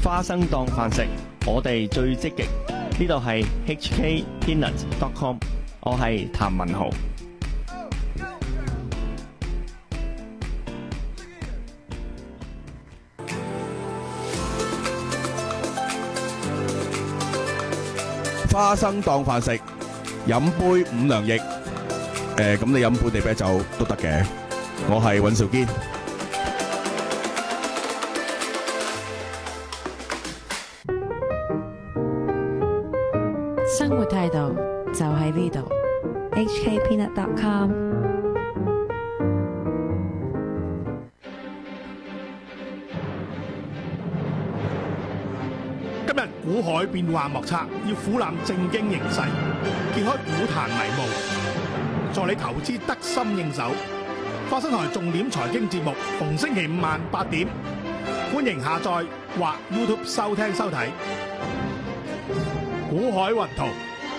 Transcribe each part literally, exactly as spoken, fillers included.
花生當飯食，我哋最積極。呢度係 H K Peanut dot com， 我係譚文豪。 花生當飯食，飲杯五糧液。誒，咁你飲本地啤酒都得嘅。我係尹兆堅。 生活態度就喺呢度 ，H K Peanut dot com。 今日股海變幻莫測，要俯瞰正經形勢，揭開股壇迷霧，助你投資得心應手。花生台重點財經節目，逢星期五晚八點，歡迎下載或 YouTube 收聽收睇。股海雲圖，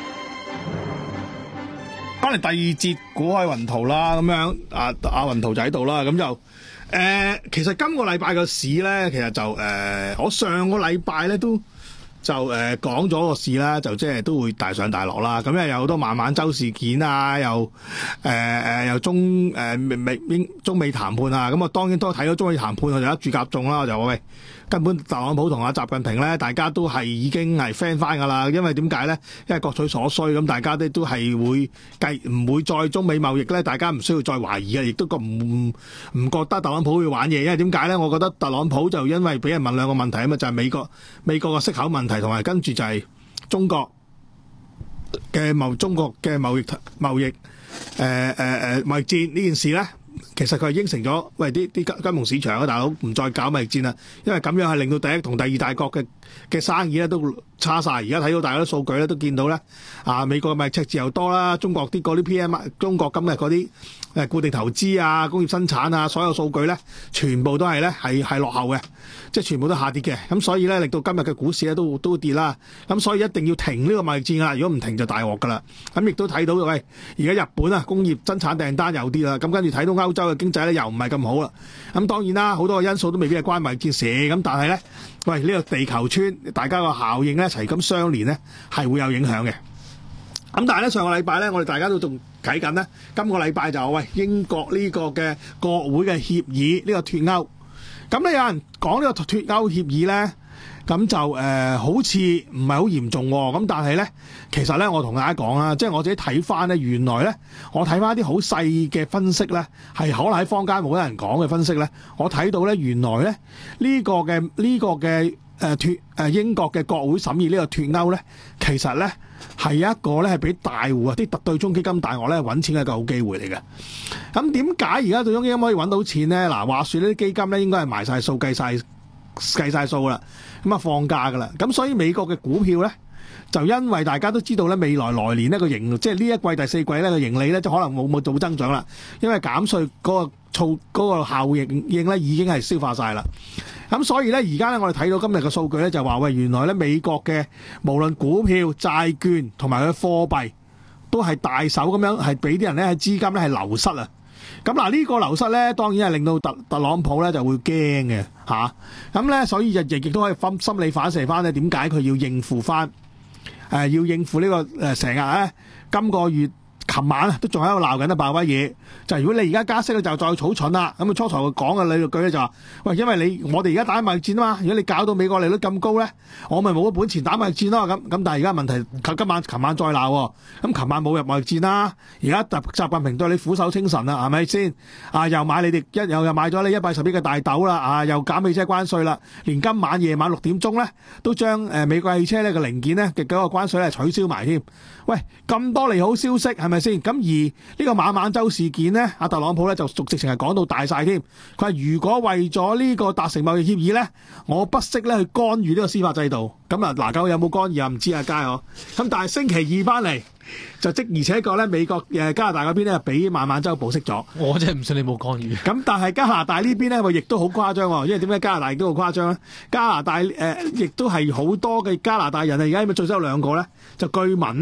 翻嚟第二節股海雲圖啦，咁樣啊阿雲圖就喺度啦，咁就誒、呃，其實今個禮拜個市咧，其實就誒、呃，我上個禮拜咧都就誒、呃、講咗個市啦，就即係都會大上大落啦，咁又有好多孟晚舟事件啊，又誒誒、呃、又中誒美英中美談判啊，咁我當然都睇到中美談判，我就一注夾中啦，我就話喂。根本特朗普同阿習近平咧，大家都係已經係 friend 翻㗎啦。因為點解咧？因為各取所需，咁大家都都係會計，唔會再中美貿易咧。大家唔需要再懷疑嘅，亦都唔唔覺得特朗普會玩嘢。因為點解咧？我覺得特朗普就因為俾人問兩個問題啊嘛，就係、是、美國美國嘅息口問題，同埋跟住就係中國嘅貿中國嘅貿易貿易誒誒誒貿易戰呢件事咧。其實佢係應承咗，喂啲啲金融市場啊，大佬唔再搞貿易戰啦，因為咁樣係令到第一同第二大國嘅嘅生意咧都差晒。而家睇到大家啲數據咧，都見到咧，啊美國嘅貿易赤字又多啦，中國啲嗰啲 P M I， 中國今日嗰啲誒固定投資啊、工業生產啊，所有數據咧，全部都係咧係係落後嘅，即係全部都下跌嘅。咁所以咧，令到今日嘅股市咧都都跌啦。咁所以一定要停呢個貿易戰啦，如果唔停就大鑊噶啦。咁亦都睇到喂，而家日本啊工業生產訂單又跌啦，咁跟住睇到歐洲嘅經濟咧又唔係咁好啦。咁當然啦，好多個因素都未必係關貿易戰事，咁但係咧，喂呢、呢個地球村大家個效應咧一齊咁相連咧係會有影響嘅。咁但係咧上個禮拜咧，我哋大家都仲睇緊咧，今個禮拜就喂英國呢個嘅國會嘅協議呢、呢個脫歐。咁咧有人講呢個脫歐協議咧，咁就誒、呃、好似唔係好嚴重喎、哦。咁但係咧，其實咧我同大家講啦，即係我自己睇翻咧，原來咧我睇翻一啲好細嘅分析咧，係可能喺坊間冇得人講嘅分析咧，我睇到咧原來咧呢、呢個嘅呢、呢個嘅誒脫誒英國嘅國會審議呢個脫歐咧，其實咧係一個咧係俾大戶啊啲特對沖基金大鱷咧揾錢嘅一個好機會嚟嘅。咁點解而家對沖基金可以揾到錢咧？嗱，話說呢啲基金咧應該係埋晒數計晒計晒數啦，咁啊放假噶啦。咁所以美國嘅股票咧，就因為大家都知道咧，未來來年呢個盈，即係呢一季第四季咧個盈利咧，就可能冇冇做增長啦，因為減稅嗰個措嗰個效應應咧已經係消化晒啦。咁所以咧，而家咧我哋睇到今日嘅數據咧，就話喂，原來咧美國嘅無論股票、債券同埋佢貨幣都係大手咁樣係俾啲人咧喺資金咧係流失啊。咁嗱呢個流失咧，當然係令到特特朗普咧就會驚嘅嚇。咁咧所以就亦亦都可以分心理反射翻咧，點解佢要應付翻誒、呃、要應付、這個呃、呢個誒成日咧今個月。琴晚都仲喺度鬧緊啊！鮑威爾就係、如果你而家加息咧，就再草蠢啦。咁啊，初頭講嘅理論句咧就話：喂，因為你我哋而家打貿易戰啊嘛，如果你搞到美國利率咁高咧，我咪冇咗本錢打貿易戰咯。咁咁，但係而家問題，今晚琴晚再鬧喎。咁琴晚冇入貿易戰啦，而家習習近平對你俯首稱臣啦，係咪先？啊，又買你哋一又又買咗你一百十億嘅大豆啦，啊，又減汽車關稅啦，連今晚夜晚六點鐘咧，都將誒美國汽車呢個零件咧嘅嗰個關稅咧取消埋添。喂，咁多利好消息係咪先？咁而呢個孟晚舟事件呢，阿特朗普咧就直情係講到大晒添。佢話如果為咗呢個達成貿易協議咧，我不惜咧去干預呢個司法制度。咁啊，嗱，究竟有冇干預啊？唔知啊，佳嗬。咁但係星期二翻嚟就即而且確咧，美國誒加拿大嗰邊咧俾孟晚舟保釋咗。 我真係唔信你冇干預。 咁但係加拿大呢邊咧，亦都好誇張喎。因為點解加拿大亦都好誇張咧？加拿大誒亦、呃、都係好多嘅加拿大人啊！而家咪最少有兩個咧，就據聞咧。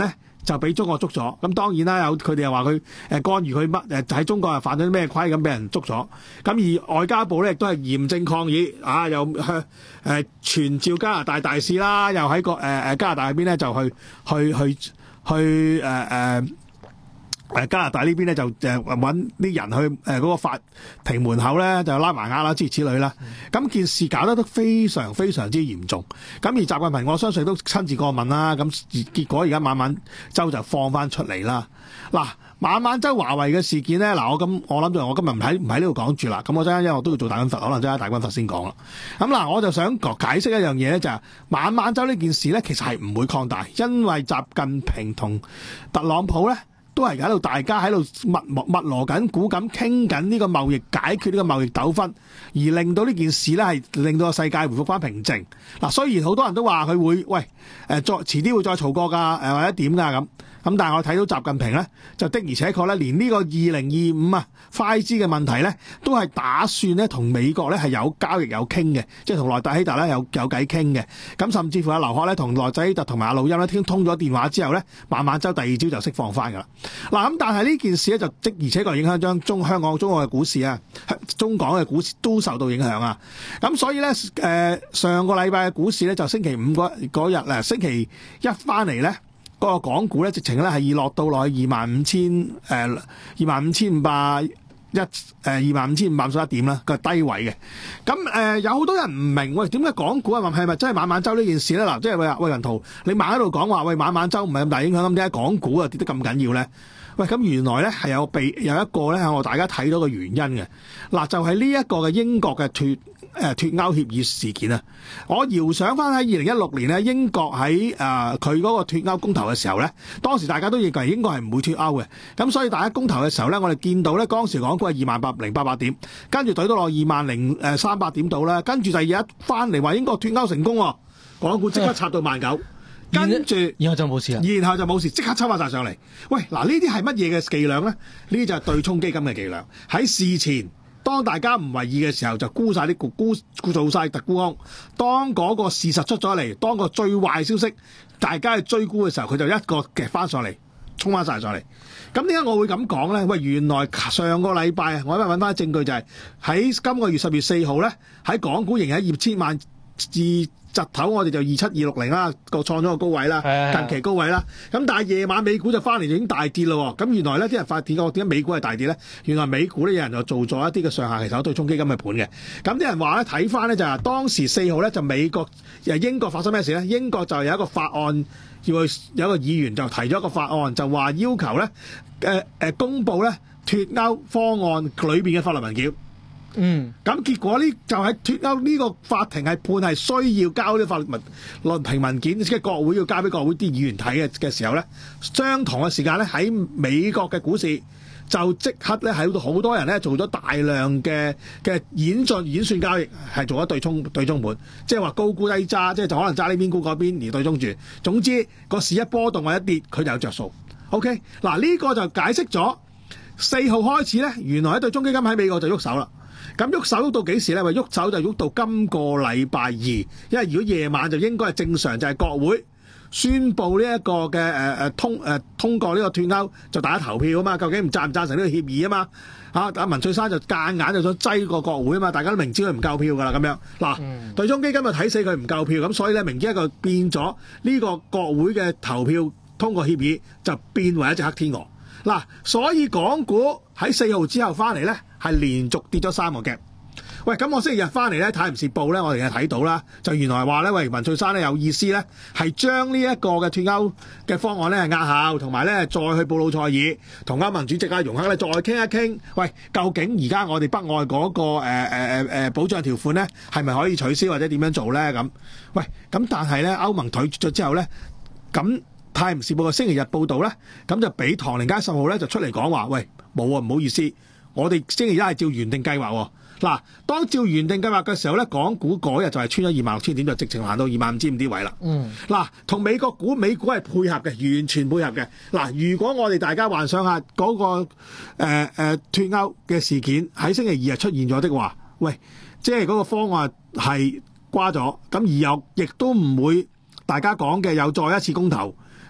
就俾中國捉咗。咁當然啦，有佢哋又話佢誒干預佢乜誒喺中國又犯咗啲咩規，咁俾人捉咗。咁而外交部咧亦都係嚴正抗議，啊又向誒傳召加拿大大使啦，又喺個誒誒加拿大嗰邊咧就去去去去誒誒。呃誒加拿大呢邊咧就誒揾啲人去誒嗰個法庭門口咧就拉埋押啦，諸如此類啦。咁件事搞得都非常非常之嚴重。咁而習近平我相信都親自過問啦。咁結果而家晚晚週就放翻出嚟啦。嗱，晚晚週華為嘅事件咧，嗱我咁我諗住我今日唔喺唔喺呢度講住啦。咁我陣間因為我都要做大軍閥，可能陣間大軍閥先講啦。咁嗱，我就想解釋一樣嘢咧，就係晚晚週呢件事咧，其實係唔會擴大，因為習近平同特朗普咧，都係喺度，大家喺度密密密鑼緊鼓咁傾緊呢個貿易解決呢個貿易糾紛，而令到呢件事咧係令到個世界回復翻平靜。嗱，雖然好多人都話佢會喂誒再遲啲會再嘈過㗎誒或者點㗎咁，咁但係我睇到習近平咧就的而且確咧，連呢個二零二五啊快資嘅問題咧，都係打算咧同美國咧係有交易有傾嘅，即係同內特希特咧有有偈傾嘅。咁甚至乎阿劉鶴咧同內特希特同埋阿魯音咧聽通咗電話之後咧，晚晚週第二朝就釋放翻㗎啦。嗱咁，但係呢件事咧就即而且確影響將中香港、中國嘅股市啊，中港嘅股市都受到影響啊。咁所以咧，誒、呃、上個禮拜嘅股市咧就星期五嗰嗰日咧，星期一翻嚟咧，嗰、那個港股咧直情咧係落到落去二萬五千誒二萬五千五百一誒二萬五千五百五十一點啦，個低位嘅。咁誒、呃、有好多人唔明喂，點解港股啊係咪真係晚晚週呢件事咧？嗱，即係喂喂，雲圖你猛喺度講話喂晚晚週唔係咁大影響，咁點解港股啊跌得咁緊要咧？喂，咁原來咧係有被有一個咧係我大家睇到嘅原因嘅。嗱，就係呢一個嘅英國嘅脱誒脱歐協議事件啊！我遙想翻喺二零一六年咧，英國喺誒佢嗰個脱歐公投嘅時候咧，當時大家都認為英國係唔會脱歐嘅。咁所以大家公投嘅時候咧，我哋見到咧當時港股係二萬八零八百點，跟住懟到落二萬零誒三百點度啦，跟住第二日一翻嚟話英國脱歐成功喎，港股即刻插到萬九。跟住， 然後就冇事啦。 然後就冇事，即刻抽翻晒上嚟。喂，嗱呢啲係乜嘢嘅伎倆咧？呢啲就係對沖基金嘅伎倆。喺事前，當大家唔為意嘅時候，就沽晒啲沽沽沽做晒特沽空。當嗰個事實出咗嚟，當個最壞消息大家去追沽嘅時候，佢就一個夾翻上嚟，衝翻晒上嚟。咁點解我會咁講咧？喂，原來上個禮拜我今日揾翻證據就係、是、喺今個月十月四號咧，喺港股仍然喺二千萬至。日頭我哋就二七二六零啦，個創咗個高位啦，近期高位啦。咁但係夜晚美股就翻嚟已經大跌咯。咁原來咧啲人發現我點解美股係大跌咧？原來美股咧有人就做咗一啲嘅上下其手對沖基金嘅盤嘅。咁啲人話咧睇翻咧就係當時四號咧就美國誒英國發生咩事咧？英國就有一個法案要去有一個議員就提咗一個法案，就話要求咧誒誒公佈咧脱歐方案裏邊嘅法律文件。嗯，咁結果呢就喺脱歐呢個法庭係判係需要交啲法律文論評文件，即係國會要交俾國會啲議員睇嘅嘅時候咧，相同嘅時間咧喺美國嘅股市就即刻咧喺度好多人咧做咗大量嘅嘅演進演算交易，係做咗對沖對沖盤，即係話高沽低揸，即係就可能揸呢邊沽嗰邊而對沖住。總之個市一波動或一跌，佢就有着數。OK， 嗱呢個就解釋咗四號開始咧，原來喺對沖基金喺美國就喐手啦。咁喐手喐到幾時咧？話喐手就喐到今個禮拜二，因為如果夜晚就應該係正常，就係國會宣布呢一個嘅誒誒通誒、呃、通過呢個脱歐，就大家投票啊嘛。究竟唔贊唔贊成呢個協議啊嘛？嚇、啊，阿文翠珊就間硬就想擠個國會啊嘛。大家都明知佢唔夠票㗎啦，咁樣嗱，嗯、對沖基金就睇死佢唔夠票，咁所以咧明知一個變咗呢個國會嘅投票通過協議，就變為一隻黑天鵝嗱。所以港股喺四號之後翻嚟咧，係連續跌咗三個嘅。喂，咁我星期日翻嚟咧，《泰晤士報》咧，我哋係睇到啦，就原來話咧，喂，文翠珊咧有意思咧，係將呢一個嘅脱歐嘅方案咧係押後，同埋咧再去布魯塞爾同歐盟主席阿容克咧再傾一傾。喂，究竟而家我哋北愛嗰、那個誒誒誒誒保障條款咧係咪可以取消或者點樣做咧？咁，喂，咁但係咧歐盟拒絕咗之後咧，咁《泰晤士報》嘅星期日報導咧，咁就俾唐寧街十號咧就出嚟講話，喂，冇啊，唔好意思，我哋星期一係照原定計劃喎。嗱，當照原定計劃嘅時候咧，港股嗰日就係穿咗二萬六千點，就直情行到二萬五千五啲位啦。嗯，嗱，同美國股、美股係配合嘅，完全配合嘅。嗱，如果我哋大家幻想下嗰、那個誒誒、呃呃、脱歐嘅事件喺星期二日出現咗的話，喂，即係嗰個方案係瓜咗，咁而又亦都唔會大家講嘅有再一次公投。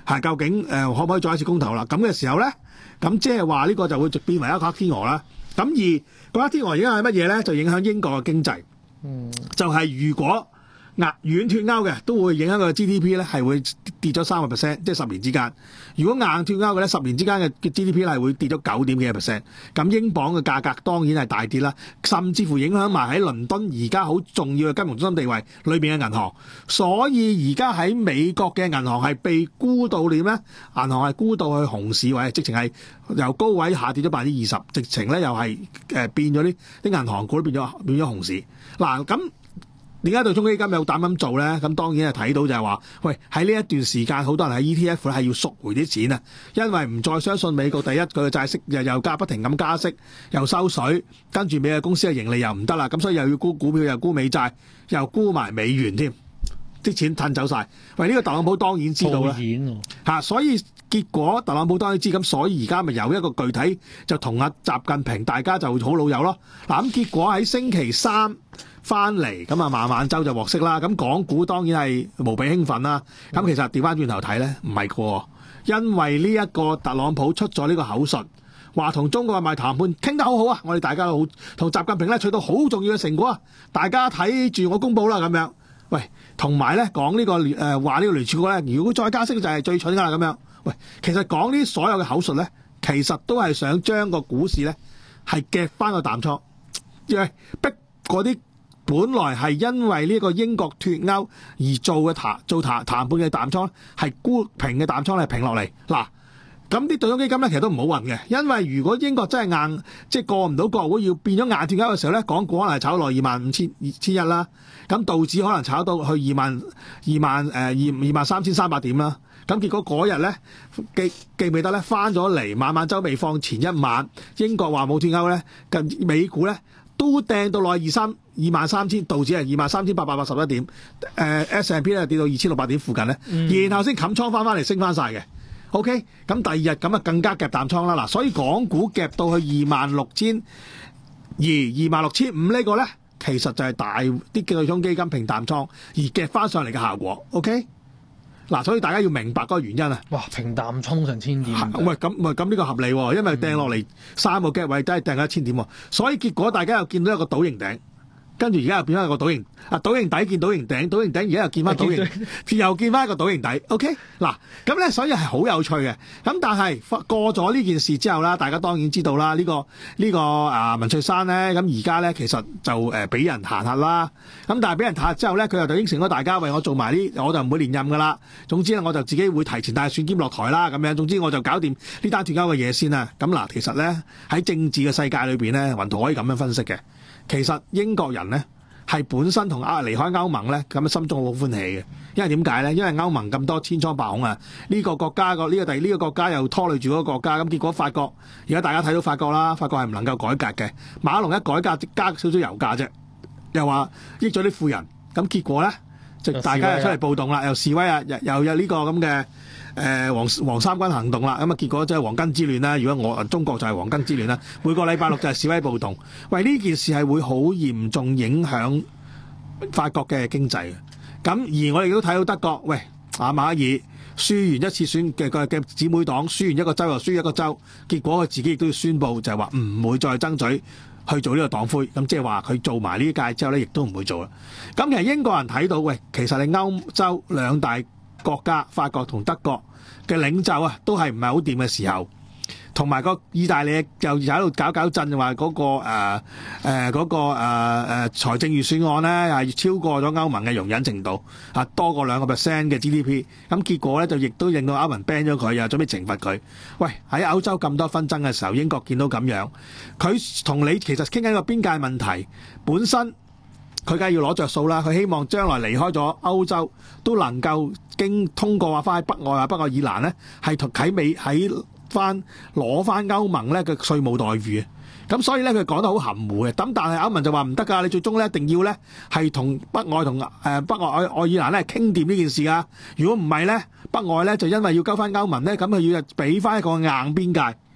係究竟誒、呃、可唔可以再一次公投啦？咁嘅時候咧，咁即係話呢個就會變為一個黑天鵝啦。咁而個黑天鵝影響係乜嘢咧？就影響英國嘅經濟。嗯，就係如果硬軟脱歐嘅，都會影響佢嘅 G D P 咧，係會跌咗三個 percent， 即係十年之間。如果硬脱歐嘅咧，十年之間嘅 G D P 係會跌咗九點幾個 percent。咁英鎊嘅價格當然係大跌啦，甚至乎影響埋喺倫敦而家好重要嘅金融中心地位裏邊嘅銀行。所以而家喺美國嘅銀行係被沽到點咧？銀行係沽到去熊市位，直情係由高位下跌咗百分之二十，直情咧又係誒變咗啲啲銀行股變咗變咗熊市。嗱咁。點解對沖基金有膽咁做咧？咁當然係睇到就係話，喂喺呢一段時間，好多人喺 E T F 係要贖回啲錢啊，因為唔再相信美國第一佢嘅債息又又加不停咁加息，又收水，跟住美國公司嘅盈利又唔得啦，咁所以又要沽股票，又沽美債，又沽埋美元添，啲錢褪走晒。喂，呢、這個特朗普當然知道啦，嚇、啊，所以結果特朗普當然知，咁所以而家咪有一個具體就同阿習近平大家就好老友咯。嗱咁結果喺星期三翻嚟咁啊，孟晚舟就獲釋啦。咁港股當然係無比興奮啦。咁其實調翻轉頭睇咧，唔係個，因為呢一個特朗普出咗呢個口述，話同中國嘅貿易談判傾得好好啊，我哋大家都好同習近平咧取到好重要嘅成果啊，大家睇住我公佈啦咁樣。喂，同埋咧講呢個誒話呢個聯儲局咧，如果再加息就係最蠢㗎啦咁樣。喂，其實講呢所有嘅口述咧，其實都係想將個股市咧係夾翻個淡倉，因為逼嗰啲本來係因為呢個英國脱歐而做嘅談做談談判嘅淡倉，係沽平嘅淡倉係平落嚟。嗱，咁啲對沖基金咧其實都唔好運嘅，因為如果英國真係硬即係過唔到國會要變咗硬脱歐嘅時候咧，港股可能係炒落二萬五千二千一啦，咁道指可能炒到去二萬二萬誒二二萬三千三百點啦。咁結果嗰日咧記記唔記得咧翻咗嚟，孟晚舟未放前一晚，英國話冇脱歐咧，近美股咧都掟到落二三二萬三千，道指係二萬三千八百八十一點，誒、呃、S and P 咧跌到二千六百點附近咧，嗯、然後先冚倉翻翻嚟升翻晒嘅。OK， 咁第二日咁啊更加夾淡倉啦。嗱，所以港股夾到去二萬六千二、二萬六千五呢個咧，其實就係大啲對沖基金平淡倉而夾翻上嚟嘅效果。OK。嗱，所以大家要明白嗰個原因啊！ 哇，平淡衝成千點， 喂，咁喂咁呢個合理喎，因為掟落嚟三個 gap 位都係掟咗一千點喎，所以結果大家又見到一個倒形頂，跟住而家又變翻一個倒形，啊倒形底見倒形頂，倒形頂而家又見翻倒形，又見翻一個倒形底。OK， 嗱咁咧，所以係好有趣嘅。咁但係過咗呢件事之後啦，大家當然知道啦，呢、呢個呢、呢個啊文翠珊咧，咁而家咧其實就誒俾、呃、人彈劾啦。咁但係俾人彈劾之後咧，佢又就應承咗大家，為我做埋呢，我就唔會連任噶啦。總之咧，我就自己會提前帶選兼落台啦。咁樣，總之我就搞掂呢單脱歐嘅嘢先啦。咁嗱，其實咧喺政治嘅世界裏邊咧，雲圖可以咁樣分析嘅。其實英國人咧係本身同啊離開歐盟咧，咁心中好歡喜嘅。因為點解咧？因為歐盟咁多千瘡百孔啊，呢、這個國家個呢、這個第呢個國家又拖累住嗰個國家，咁結果法國而家大家睇到法國啦，法國係唔能夠改革嘅。馬龍一改革加少少油價啫，又話益咗啲富人，咁結果咧就大家又出嚟暴動啦，又示威啊，又又有呢個咁嘅誒黃黃衫軍行動啦，咁啊結果即係黃巾之亂啦。如果我中國就係黃巾之亂啦，每個禮拜六就係示威暴動。喂，呢件事係會好嚴重影響法國嘅經濟嘅。咁而我哋都睇到德國，喂，阿馬爾輸完一次選嘅嘅嘅姊妹黨，輸完一個州又輸一個州，結果佢自己亦都要宣布就係話唔會再爭取去做呢個黨魁，咁即係話佢做埋呢屆之後咧，亦都唔會做啦。咁其實英國人睇到，喂，其實你歐洲兩大國家法國同德國嘅領袖啊，都係唔係好掂嘅時候，同埋個意大利又喺度搞搞震，話嗰個誒誒嗰個誒誒財政預算案咧係超過咗歐盟嘅容忍程度啊，多過兩個 percent 嘅 G D P， 咁結果咧就亦都令到歐盟 ban 咗佢，又準備懲罰佢。喂，喺歐洲咁多紛爭嘅時候，英國見到咁樣，佢同你其實傾緊個邊界問題，本身佢梗係要攞着數啦。佢希望將來離開咗歐洲都能夠經通過話翻喺北愛啊北愛爾蘭咧，係同喺美喺翻攞翻歐盟咧嘅稅務待遇，咁所以咧佢講得好含糊嘅。咁但係歐盟就話唔得㗎，你最終咧一定要咧係同北愛同誒北愛愛愛爾蘭咧傾掂呢件事㗎。如果唔係咧，北愛咧就因為要交翻歐盟咧，咁佢要俾翻一個硬邊界。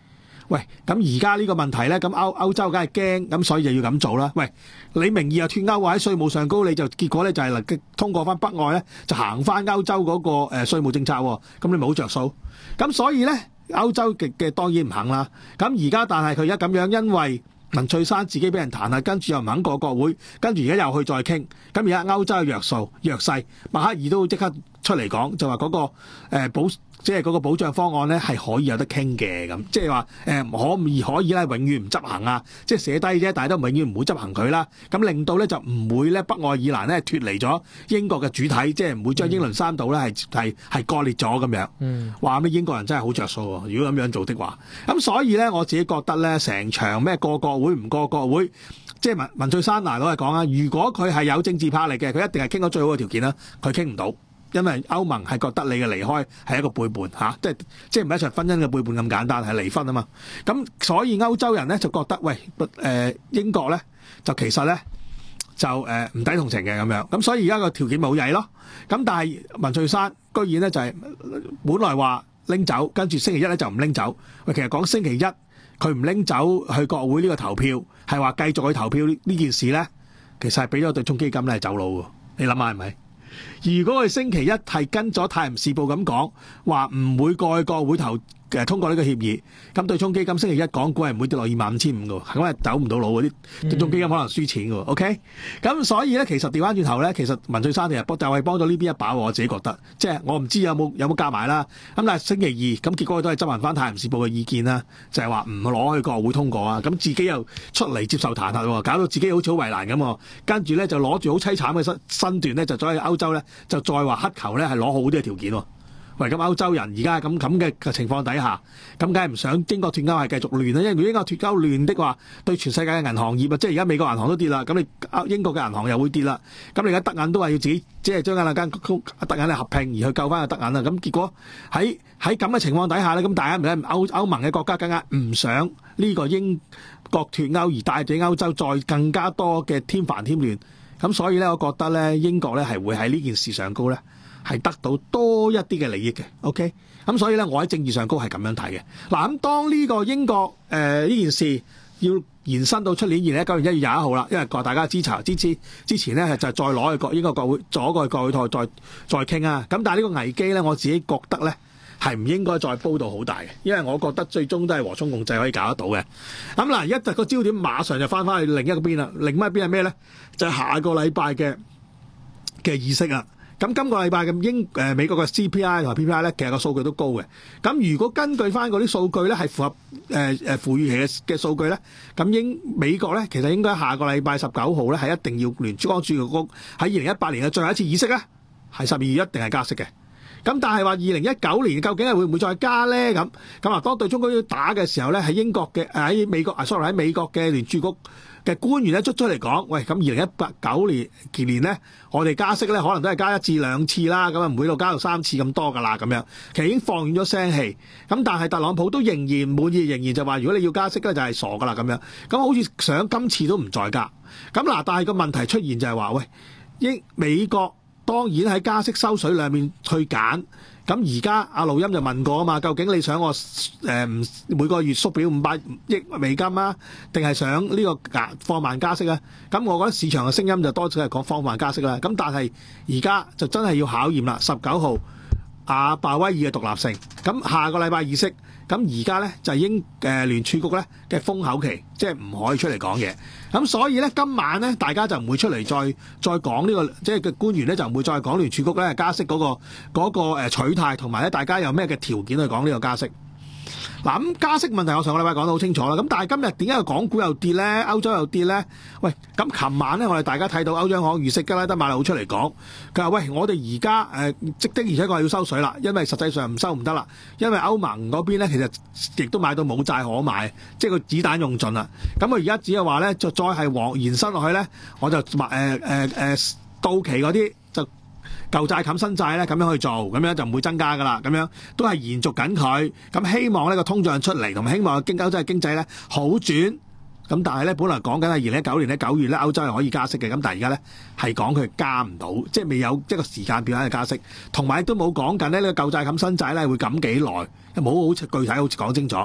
喂，咁而家呢個問題咧，咁歐歐洲梗係驚，咁所以就要咁做啦。喂，你名義又脱歐喎，喺稅務上高，你就結果咧就係能夠通過翻北愛咧，就行翻歐洲嗰個誒稅務政策喎，咁你冇着數。咁所以咧，歐洲嘅嘅當然唔肯啦。咁而家但係佢而家咁樣，因為文翠珊自己俾人彈下，跟住又唔肯過國會，跟住而家又去再傾。咁而家歐洲嘅弱數弱勢，默克爾都即刻出嚟講，就話嗰、嗰個、呃、保。即係嗰個保障方案咧係可以有得傾嘅咁，即係話誒可唔可以咧永遠唔執行啊？即係寫低啫，但係都永遠唔會執行佢啦。咁令到咧就唔會咧北愛爾蘭咧脱離咗英國嘅主體，即係唔會將英倫三島咧係係係割裂咗咁樣。嗯，話咩英國人真係好着數喎！如果咁樣做的話，咁所以咧我自己覺得咧成場咩過國會唔過國會，即係文文翠珊拿攞嚟講啊，如果佢係有政治魄力嘅，佢一定係傾到最好嘅條件啦。佢傾唔到。因為歐盟係覺得你嘅離開係一個背叛嚇、啊，即係即係唔係一場婚姻嘅背叛咁簡單，係離婚啊嘛。咁所以歐洲人咧就覺得，喂，誒、呃、英國咧就其實咧就誒唔、呃、抵同情嘅咁樣。咁所以而家個條件冇曳咯。咁但係文翠珊居然咧就係、是、本來話拎走，跟住星期一咧就唔拎走。喂，其實講星期一佢唔拎走去國會呢個投票，係話繼續去投票呢件事咧，其實係俾咗對沖基金咧走佬喎。你諗下係咪？如果佢星期一係跟咗《泰晤士報》咁講，話唔會過去國會投誒通過呢個協議，咁對沖基金星期一港股係唔會跌落二萬五千五嘅，咁係走唔到路嗰啲對沖基金可能輸錢嘅。OK，咁所以咧，其實調翻轉頭咧，其實文翠珊其實就係幫咗呢邊一把，我自己覺得，即係我唔知有冇有冇加埋啦。咁但係星期二咁結果都係執行翻《泰晤士報》嘅意見啦，就係話唔攞去國會通過啊，咁自己又出嚟接受彈劾喎，搞到自己好似好為難咁。跟住咧就攞住好凄慘嘅身身段咧，就走去歐洲咧，就再話乞求咧係攞好啲嘅條件喎。喂，咁歐洲人而家咁咁嘅情況底下，咁梗係唔想英國脱歐係繼續亂啦。因為如果英國脱歐亂的話，對全世界嘅銀行業啊，即係而家美國銀行都跌啦，咁你英國嘅銀行又會跌啦。咁你而家德銀都話要自己即係將兩間德銀嚟合併而去救翻個德銀啦。咁結果喺喺咁嘅情況底下咧，咁大家唔係歐歐盟嘅國家更加唔想呢個英國脱歐而帶俾歐洲再更加多嘅添煩添亂。咁所以咧，我覺得咧英國咧係會喺呢件事上高咧，係得到多一啲嘅利益嘅 ，OK？咁所以咧，我喺政治上高係咁樣睇嘅。嗱，咁當呢個英國誒呢、呃、件事要延伸到出年二零一九年一月廿一號啦，因為個大家支持支持之前咧就再攞去國英國國會左過去國會台再再傾啊。咁但係呢個危機咧，我自己覺得咧係唔應該再煲到好大嘅，因為我覺得最終都係和衷共濟可以搞得到嘅。咁嗱，而家個焦點馬上就翻返去另一個邊啦，另一邊係咩咧？就係、是、下個禮拜嘅嘅議息啦。咁今個禮拜嘅英誒、呃、美國嘅 C P I 同埋 P P I 咧，其實個數據都高嘅。咁如果根據翻嗰啲數據咧，係符合誒誒符預期嘅嘅數據咧，咁英美國咧其實應該下個禮拜十九號咧係一定要聯儲局儲局喺二零一八年嘅最後一次議息咧，係十二月一定係加息嘅。咁但係話二零一九年究竟係會唔會再加咧？咁咁啊，當對中國要打嘅時候咧，喺英國嘅誒喺美國啊 sorry 喺美國嘅聯儲局嘅官員咧出出嚟講，喂，咁二零一八九年期年咧，我哋加息咧可能都係加一至兩次啦，咁啊唔會到加到三次咁多噶啦，咁樣其實已經放軟咗聲氣。咁但係特朗普都仍然唔滿意，仍然就話如果你要加息咧就係傻噶啦咁樣。咁好似想今次都唔再加。咁嗱，但係個問題出現就係話，喂，英美國當然喺加息收水兩面去揀。咁而家阿盧音就問過啊嘛，究竟你想我誒唔、呃、每個月縮表五百億美金啊，定係想呢個放慢加息啊？咁我覺得市場嘅聲音就多數係講放慢加息啦。咁但係而家就真係要考驗啦。十九號阿鮑威爾嘅獨立性，咁下個禮拜議息，咁而家咧就係英誒聯儲局咧嘅封口期，即係唔可以出嚟講嘢。咁所以咧今晚咧大家就唔會出嚟再再講呢、這個，即係嘅官員咧就唔會再講聯儲局咧加息嗰、那個嗰、那個誒取態，同埋咧大家有咩嘅條件去講呢個加息。嗱，咁加息問題我上個禮拜講得好清楚啦，咁但係今日點解個港股又跌咧，歐洲又跌咧？喂，咁琴晚咧我哋大家睇到歐央行議息吉拉德馬路出嚟講，佢話喂，我哋而家誒即的而且確係要收水啦，因為實際上唔收唔得啦，因為歐盟嗰邊咧其實亦都買到冇債可買，即係個子彈用盡啦。咁佢而家只係話咧，就再係往延伸落去咧，我就誒誒誒到期嗰啲就舊債冚新債咧，咁樣去做，咁樣就唔會增加噶啦，咁樣都係延續緊佢。咁希望呢個通脹出嚟，同埋希望經歐洲嘅經濟咧好轉。咁但係咧，本來講緊係二零一九年咧九月咧歐洲係可以加息嘅，咁但係而家咧係講佢加唔到，即係未有一個時間表喺度加息，同埋都冇講緊咧呢個舊債冚新債咧會咁幾耐，冇好具體好似講清楚。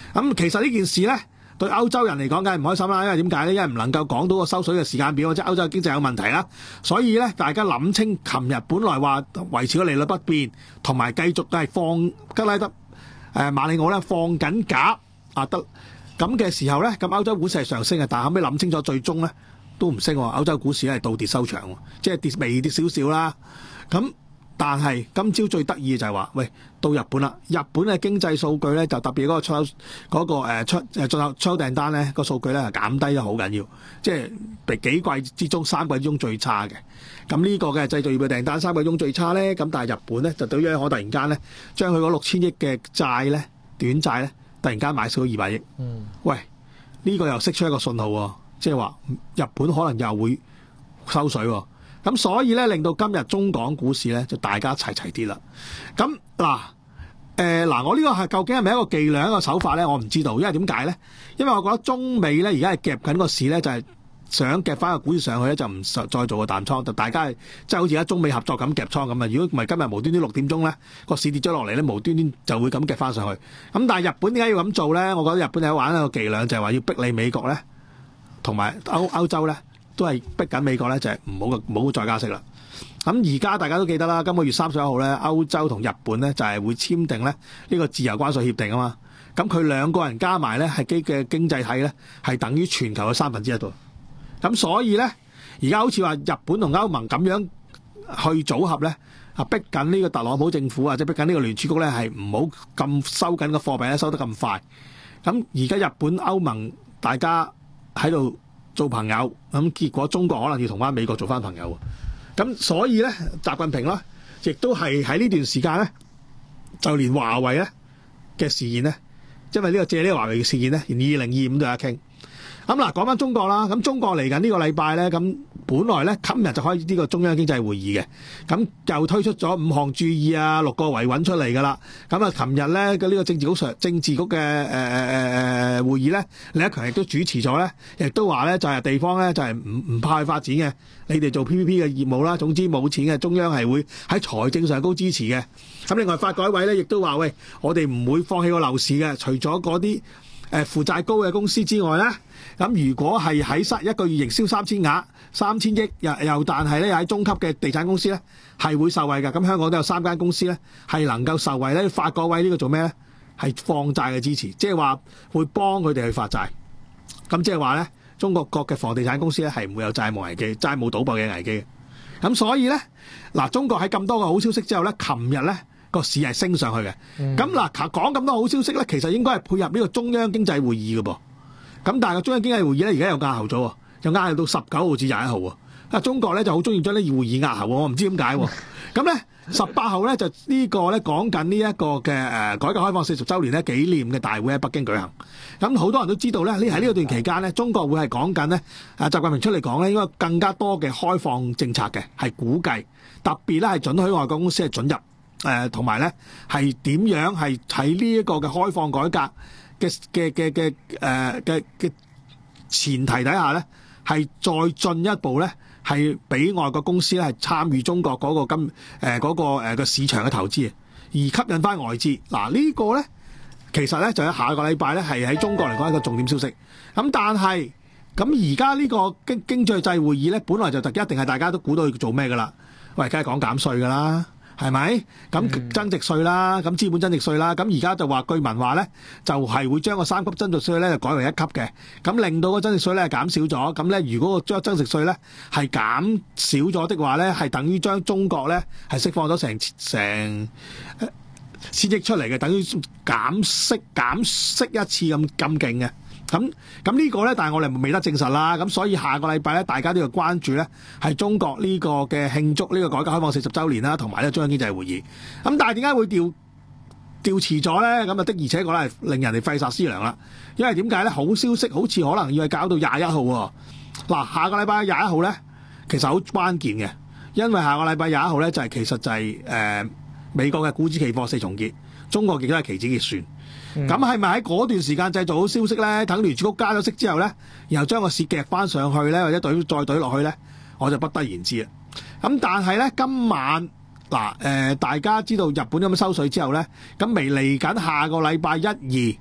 咁其實呢件事咧，對歐洲人嚟講梗係唔開心啦，因為點解咧？因為唔能夠講到個收水嘅時間表，即係歐洲嘅經濟有問題啦。所以咧，大家諗清，琴日本來話維持個利率不變，同埋繼續都係放吉拉德誒、呃、馬里奧咧放緊鴿啊得咁嘅時候咧，咁歐洲股市係上升嘅，但係後尾諗清楚，最終咧都唔升喎。歐洲股市係倒跌收場喎，即係跌微跌少少啦。咁但係今朝最得意嘅就係話，喂，到日本啦！日本嘅經濟數據咧，就特別嗰個出口嗰、嗰個誒出誒進口出口訂單咧個數據咧係減低得好緊要，即係比幾季之中三季之中最差嘅。咁呢個嘅製造業嘅訂單三季中最差咧，咁但係日本咧就對央行突然間咧將佢嗰六千億嘅債咧短債咧突然間買少咗二百億。嗯，喂，呢、呢個又釋出一個信號喎，即係話日本可能又會收水喎。咁所以咧，令到今日中港股市咧就大家齊齊跌啦。咁嗱，誒嗱，我呢個係究竟係咪一個伎倆一個手法咧？我唔知道，因為點解咧？因為我覺得中美咧而家係夾緊個市咧，就係想夾翻個股市上去咧，就唔再做個淡倉，就大家係即係好似而家中美合作咁夾倉咁啊！如果唔係今日無端端六點鐘咧個市跌咗落嚟咧，無端端就會咁夾翻上去。咁但係日本點解要咁做咧？我覺得日本有玩一個伎倆，就係話要逼你美國咧，同埋歐歐洲咧。都係逼緊美國咧，就係唔好唔好再加息啦。咁而家大家都記得啦，今個月三十一號咧，歐洲同日本咧就係會簽訂咧呢個自由關稅協定啊嘛。咁佢兩個人加埋咧係基嘅經濟體咧係等於全球嘅三分之一度。咁所以咧，而家好似話日本同歐盟咁樣去組合咧，啊逼緊呢個特朗普政府或者逼緊呢個聯儲局咧係唔好咁收緊個貨幣咧收得咁快。咁而家日本歐盟大家喺度做朋友，咁結果中國可能要同翻美國做翻朋友，咁所以咧，習近平咧，亦都係喺呢段時間咧，就連華為咧嘅事件咧，因為呢個借呢個華為嘅事件咧，連二零二五都有得傾。咁嗱，講翻中國啦，咁中國嚟緊呢個禮拜咧，咁本來咧，今日就開呢個中央經濟會議嘅，咁又推出咗五項注意啊，六個維穩出嚟噶啦。咁啊，琴日咧嘅呢個政治局上政治局嘅誒誒誒誒會議咧，李克強亦都主持咗咧，亦都話咧就係地方咧就係唔唔怕去發展嘅，你哋做 P P P 嘅業務啦，總之冇錢嘅，中央係會喺財政上高支持嘅。咁另外發改委咧亦都話喂，我哋唔會放棄個樓市嘅，除咗嗰啲誒負債高嘅公司之外咧。咁如果係喺三一個月營銷三千額三千億又又，但係咧喺中級嘅地產公司咧係會受惠嘅。咁香港都有三間公司咧係能夠受惠咧。發改委呢個做咩咧？係放債嘅支持，即係話會幫佢哋去發債。咁即係話咧，中國國嘅房地產公司咧係唔會有債務危機、債務倒閉嘅危機嘅。咁所以咧嗱，中國喺咁多個好消息之後咧，琴日咧個市係升上去嘅。咁嗱、嗯，講咁多好消息咧，其實應該係配合呢個中央經濟會議嘅噃。咁但係個中央經濟會議咧，而家又押後咗喎，又押後到十九號至廿一號喎。啊，中國咧就好中意將啲會議押後喎，我唔知點解喎。咁咧十八號咧就呢個咧講緊呢一個嘅誒改革開放四十週年咧紀念嘅大會喺北京舉行。咁好多人都知道咧，呢喺呢段期間咧，中國會係講緊咧，啊習近平出嚟講咧，應該更加多嘅開放政策嘅，係估計特別咧係准許外國公司係准入誒，同埋咧係點樣係喺呢一個嘅開放改革嘅嘅嘅嘅誒嘅嘅前提底下咧，係再進一步咧，係俾外國公司咧係參與中國嗰個金誒嗰個誒個市場嘅投資，而吸引翻外資。嗱、這個、呢個咧，其實咧就喺下個禮拜咧係喺中國嚟講一個重點消息。咁但係咁而家呢個經經濟制會議咧，本來就特一定係大家都估到佢做咩噶啦？喂，梗係講減稅噶啦。係咪？咁增值稅啦，咁資本增值稅啦，咁而家就話據聞話咧，就係、是、會將個三級增值稅咧就改為一級嘅，咁令到個增值稅咧減少咗。咁咧，如果個將增值稅咧係減少咗的話咧，係等於將中國咧係釋放咗成成千億出嚟嘅，等於減息減息一次咁咁勁嘅。咁咁呢個咧，但係我哋未得證實啦。咁所以下個禮拜咧，大家都要關注咧，係中國呢個嘅慶祝呢個改革開放四十週年啦，同埋呢個中央經濟會議。咁但係點解會調調遲咗咧？咁啊的而且確係令人哋費煞思量啦。因為點解咧？好消息好似可能要係搞到廿一號喎。嗱，下個禮拜廿一號咧，其實好關鍵嘅，因為下個禮拜廿一號咧就係、是、其實就係、是、誒、呃、美國嘅股指期貨四重結，中國亦都係期指結算。咁係咪喺嗰段時間製造好消息咧？等聯儲局加咗息之後咧，然後將個市夾翻上去咧，或者懟再懟落去咧，我就不得而知啦。咁但係咧，今晚嗱誒、呃，大家知道日本咁樣收水之後咧，咁未嚟緊下個禮拜一二，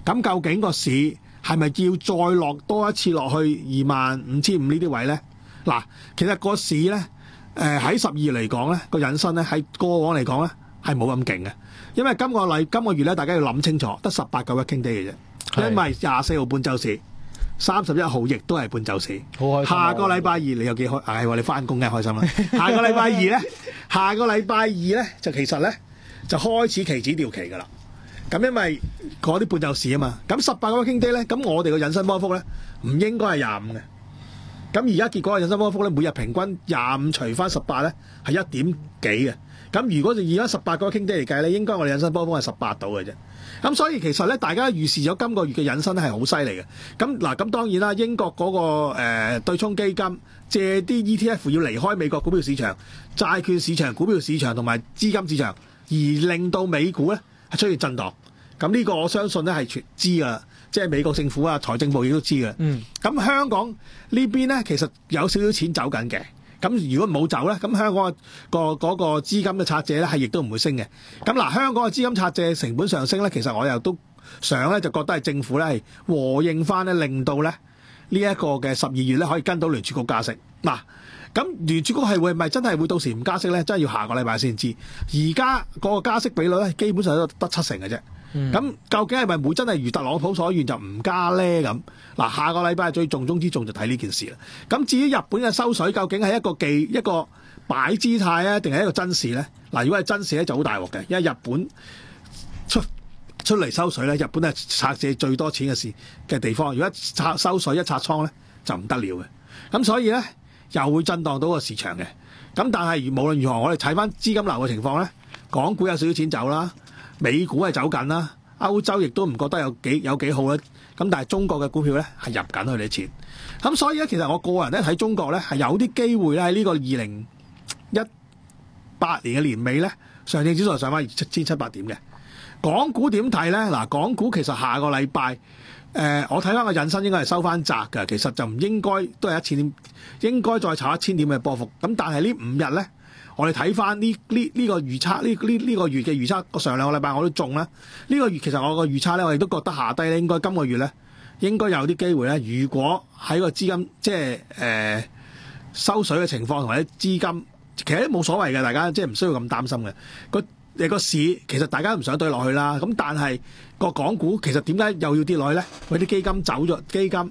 咁究竟個市係咪要再落多一次落去二萬五千五呢啲位咧？嗱，其實個市咧，誒喺十二月嚟講咧，個引申咧喺過往嚟講咧係冇咁勁嘅，因為今個禮今個月咧，大家要諗清楚，得十八個 working day 嘅啫，因為廿四號半週市，三十一號亦都係半週市。 好開心啊！ 下個禮拜二你有幾開？唉、哎，我哋翻工梗係開心啦。下個禮拜二咧，下個禮拜二咧就其實咧就開始期指調期㗎啦。咁因為嗰啲半晝市啊嘛，咁十八個 working day咧，咁我哋個引申波幅咧唔應該係廿五嘅。咁而家結果嘅引申波幅咧，每日平均廿五除翻十八咧係一點幾嘅。咁如果而家十八個 working day嚟計咧，應該我哋引申波幅係十八度嘅啫。咁所以其實咧，大家預示咗今個月嘅引申咧係好犀利嘅。咁嗱，咁當然啦，英國嗰、那個誒、呃、對沖基金借啲 E T F 要離開美國股票市場、債券市場、股票市場同埋資金市場，而令到美股咧係出現震盪。咁呢個我相信咧係全知㗎，即係美國政府啊、財政部亦都知嘅。 嗯。 咁香港呢邊咧，其實有少少錢走緊嘅。咁如果冇走咧，咁香港個嗰個資金嘅拆借咧係亦都唔會升嘅。咁嗱，香港嘅資金拆借成本上升咧，其實我又都想咧就覺得係政府咧係和應翻咧，令到咧呢一個嘅十二月咧可以跟到聯儲局加息。嗱，咁聯儲局係會咪真係會到時唔加息咧？真係要下個禮拜先知。而家嗰個加息比率咧，基本上都得七成嘅啫。咁、嗯、究竟係咪會真係如特朗普所願就唔加咧？咁嗱，下個禮拜最重中之重就睇呢件事啦。咁至於日本嘅收水，究竟係一個技一個擺姿態啊，定係一個真事咧？嗱，如果係真事咧，就好大鑊嘅，因為日本出出嚟收水咧，日本係拆借最多錢嘅事嘅地方。如果一拆收水一拆倉咧，就唔得了嘅。咁所以咧，又會震盪到個市場嘅。咁但係無論如何，我哋睇翻資金流嘅情況咧，港股有少少錢走啦。美股係走緊啦，歐洲亦都唔覺得有幾有幾好咧。咁但係中國嘅股票咧係入緊佢哋錢。咁所以咧，其實我個人咧睇中國咧係有啲機會咧喺呢個二零一八年嘅年尾咧，上證指數上翻七千七百點嘅。港股點睇咧？嗱，港股其實下個禮拜誒，我睇翻個引申應該係收翻窄嘅，其實就唔應該都係一千點，應該再炒一千點嘅波幅。咁但係呢五日咧。我哋睇翻呢呢呢個預測，呢呢呢個月嘅預測，上兩個禮拜我都中啦。呢個月其實我個預測咧，我亦都覺得下低咧，應該今個月咧應該有啲機會咧。如果喺個資金即係誒、呃、收水嘅情況同埋啲資金，其實都冇所謂嘅，大家即係唔需要咁擔心嘅。個誒個市其實大家唔想對落去啦。咁但係個港股其實點解又要跌落去咧？佢啲基金走咗，基金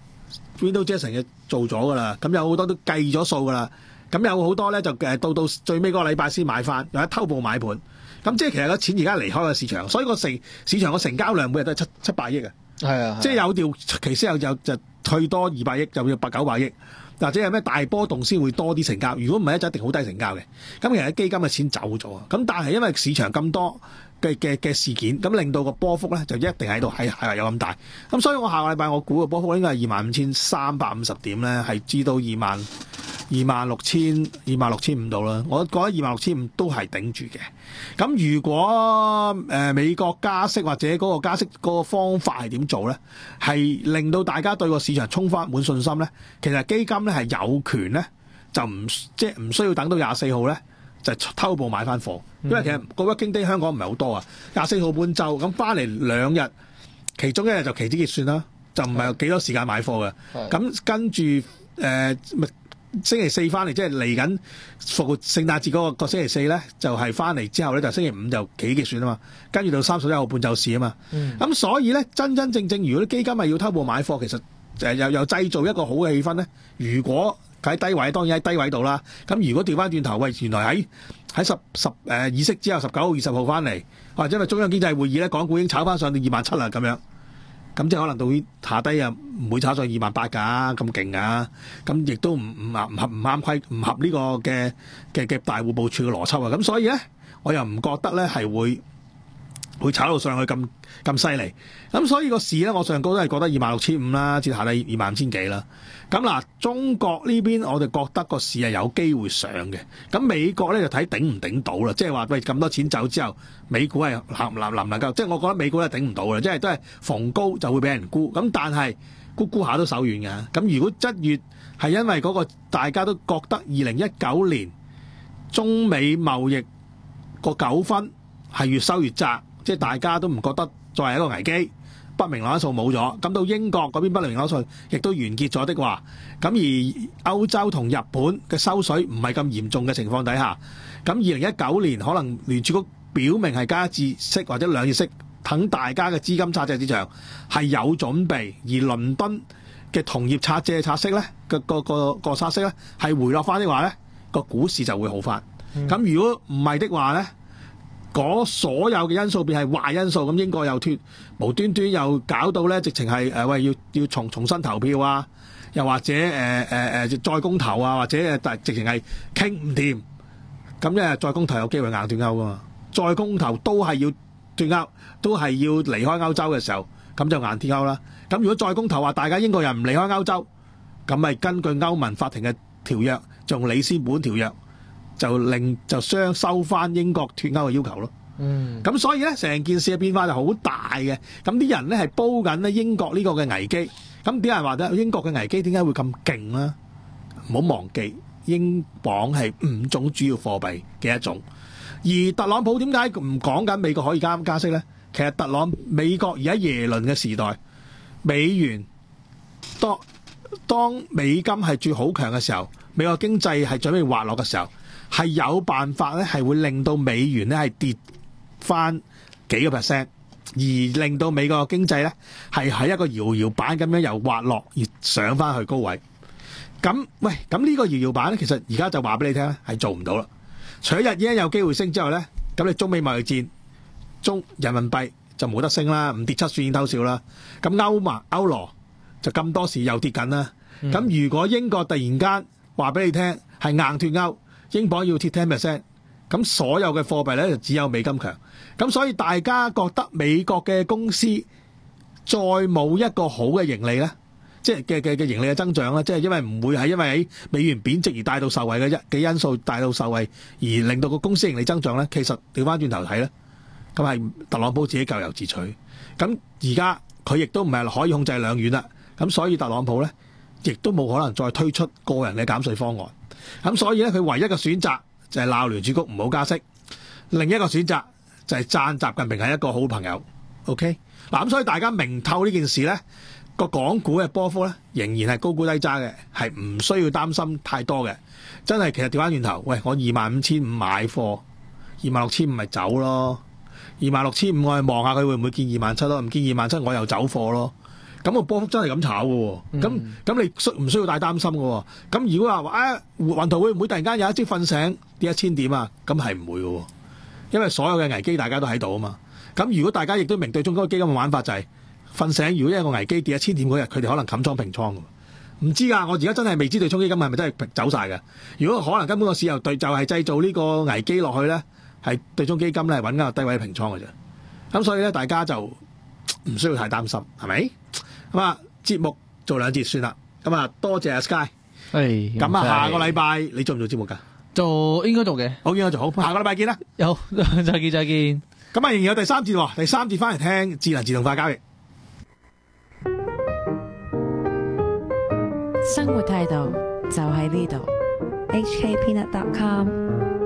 Window Jackson 嘅做咗㗎啦。咁有好多都計咗數㗎啦。咁有好多咧就誒到到最尾嗰個禮拜先買翻，又喺偷步買盤。咁即係其實個錢而家離開個市場，所以個成市場個成交量每日都係七七百億啊。係啊，即係有調期先有有就退多二百億，就要八九百億，或者係咩大波動先會多啲成交。如果唔係咧，就一定好低成交嘅。咁其實基金嘅錢走咗啊。咁但係因為市場咁多嘅嘅嘅事件，咁令到個波幅咧就一定喺度係係有咁大。咁所以我下個禮拜我估個波幅應該係二萬五千三百五十點咧，係至到二萬。二萬六千二萬六千五度啦，我覺得二萬六千五都係頂住嘅。咁如果誒、呃、美國加息或者嗰個加息嗰個方法係點做咧？係令到大家對個市場充翻滿信心咧？其實基金咧係有權咧，就唔即係唔需要等到廿四號咧，就偷步買翻貨。因為其實個 working day 香港唔係好多啊，廿四號半晝咁翻嚟兩日，其中一日就期指結算啦，就唔係有幾多時間買貨嘅。咁跟住誒咪。星期四翻嚟，即係嚟緊復活聖誕節嗰個個星期四咧，就係翻嚟之後咧，就星期五就期結算啊嘛，跟住到三十一號半晝市啊嘛。咁、嗯、所以咧，真真正正如果啲基金係要偷步買貨，其實誒又又製造一個好嘅氣氛咧。如果佢喺低位，當然喺低位度啦。咁如果調翻轉頭，喂，原來喺喺十十誒議息之後十九號、二十號翻嚟，或者因為中央經濟會議咧，港股已經炒翻上到二萬七啦咁樣。咁即係可能到下低啊，唔會炒上二萬八㗎，咁勁啊！咁亦都唔唔合唔合唔啱規，唔合呢個嘅嘅嘅大戶部署嘅邏輯啊！咁所以咧，我又唔覺得咧係會會炒到上去咁咁犀利。咁所以個市咧，我上高都係覺得二萬六千五啦，至下低二萬五千幾啦。咁嗱，中國呢邊我哋覺得個市係有機會上嘅。咁美國咧就睇頂唔頂到啦，即係話喂咁多錢走之後，美股係能能能唔能夠？即係我覺得美股咧頂唔到嘅，即係都係逢高就會俾人沽。咁但係沽沽下都手軟嘅。咁如果七月係因為嗰個大家都覺得二零一九年中美貿易個糾紛係越收越窄，即係大家都唔覺得再係一個危機， 不明朗因素冇咗，咁到英國嗰邊不明朗因素亦都完結咗的話，咁而歐洲同日本嘅收水唔係咁嚴重嘅情況底下，咁二零一九年可能聯儲局表明係加一次息或者兩次息，等大家嘅資金拆借市場係有準備，而倫敦嘅同業拆借拆息咧，個個個個拆息咧係回落翻的話咧，個股市就會好翻。咁、嗯、如果唔係的話咧，嗰所有嘅因素變係壞因素，咁英國又脱無端端又搞到咧，直情係誒喂要要重重新投票啊，又或者誒誒誒再公投啊，或者誒但直情係傾唔掂，咁咧再公投有機會硬脫歐噶嘛，再公投都係要脫歐，都係要離開歐洲嘅時候，咁就硬脫歐啦。咁如果再公投話大家英國人唔離開歐洲，咁咪根據歐盟法庭嘅條約，仲里斯本條約。就令就雙收翻英國脱歐嘅要求咯。嗯，咁所以咧成件事嘅變化就好大嘅。咁啲人咧係煲緊咧英國呢個嘅危機。咁點解話咧英國嘅危機點解會咁勁咧？唔好忘記英鎊係五種主要貨幣嘅一種。而特朗普點解唔講緊美國可以加加息咧？其實特朗美國而家耶倫嘅時代，美元當當美金係最好強嘅時候，美國經濟係準備滑落嘅時候。係有辦法咧，係會令到美元咧係跌翻幾個 percent， 而令到美國經濟咧係喺一個搖搖板咁樣由滑落而上翻去高位。咁喂，咁呢個搖搖板咧，其實而家就話俾你聽咧，係做唔到啦。除咗日元有機會升之後咧，咁你中美貿易戰，中人民幣就冇得升啦，唔跌七算已經偷笑啦。咁歐盟歐羅就咁多時又跌緊啦。咁、嗯、如果英國突然間話俾你聽係硬脱歐，英鎊要跌 ten percent， 咁所有嘅貨幣咧就只有美金強，咁所以大家覺得美國嘅公司再冇一個好嘅盈利咧，即係嘅嘅嘅盈利嘅增長咧，即係因為唔會係因為喺美元貶值而帶到受惠嘅一嘅因素帶到受惠，而令到個公司盈利增長咧，其實調翻轉頭睇咧，咁係特朗普自己咎由自取。咁而家佢亦都唔係可以控制兩院啦，咁所以特朗普咧亦都冇可能再推出個人嘅減稅方案。咁所以咧，佢唯一嘅選擇就係鬧聯儲局唔好加息，另一個選擇就係讚習近平係一個好朋友。OK，嗱咁所以大家明透呢件事咧，個港股嘅波幅咧仍然係高估低揸嘅，係唔需要擔心太多嘅。真係其實調翻轉頭，喂，我二萬五千五買貨，二萬六千五咪走咯，二萬六千五我係望下佢會唔會見二萬七咯，唔見二萬七我又走貨咯。咁個波幅真係咁炒嘅喎，咁咁你需唔需要太擔心嘅喎？咁如果話話啊，雲圖會唔會突然間有一朝瞓醒跌一千點啊？咁係唔會嘅喎，因為所有嘅危機大家都喺度啊嘛。咁如果大家亦都明對中國基金嘅玩法就係瞓醒，如果一個危機跌一千點嗰日，佢哋可能冚倉平倉嘅。唔知㗎，我而家真係未知對沖基金係咪真係走晒嘅？如果可能根本個市又對就係製造呢個危機落去咧，係對沖基金咧揾緊個低位平倉嘅啫。咁所以咧，大家就唔需要太擔心，係咪？咁啊，節目做兩節算啦。咁啊，多謝阿 Sky。 係。 咁啊，下個禮拜你做唔做節目㗎？ 做應該做嘅。 好，應該做好。下個禮拜見啦。 有，再見再見。 咁啊，仍然有第三節喎。第三節翻嚟聽智能自動化交易。 生活態度就喺呢度。H K Peanut dot com